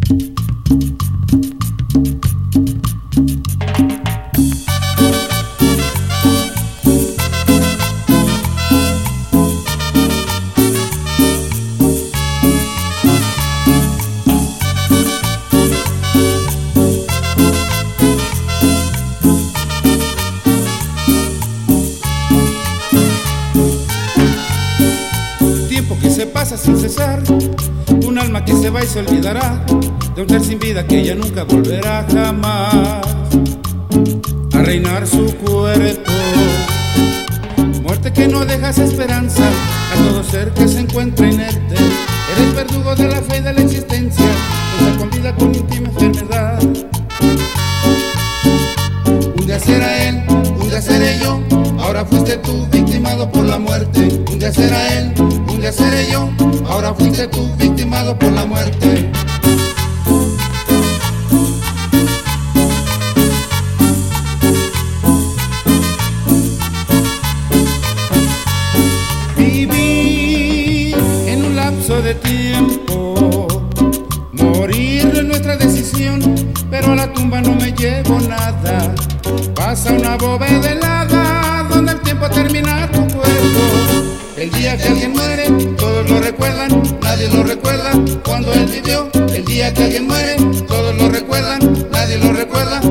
Sin cesar, un alma que se va y se olvidará de un ser sin vida que ella nunca volverá jamás a reinar su cuerpo. Muerte que no dejas esperanza a todo ser que se encuentra inerte. Eres verdugo de la fe y de la existencia, lucha con vida, con íntima enfermedad. Un día será él, un día seré yo, ahora fuiste tú victimado por la muerte. Un día será él, un día seré yo, ahora fuiste tú victimado por la muerte. Viví en un lapso de tiempo, morir es nuestra decisión, pero a la tumba no me llevo nada. Pasa una bóveda helada donde el tiempo termina tu cuerpo. El día que alguien muere, todos lo recuerdan, nadie lo recuerda cuando él vivió. El día que alguien muere, todos lo recuerdan, nadie lo recuerda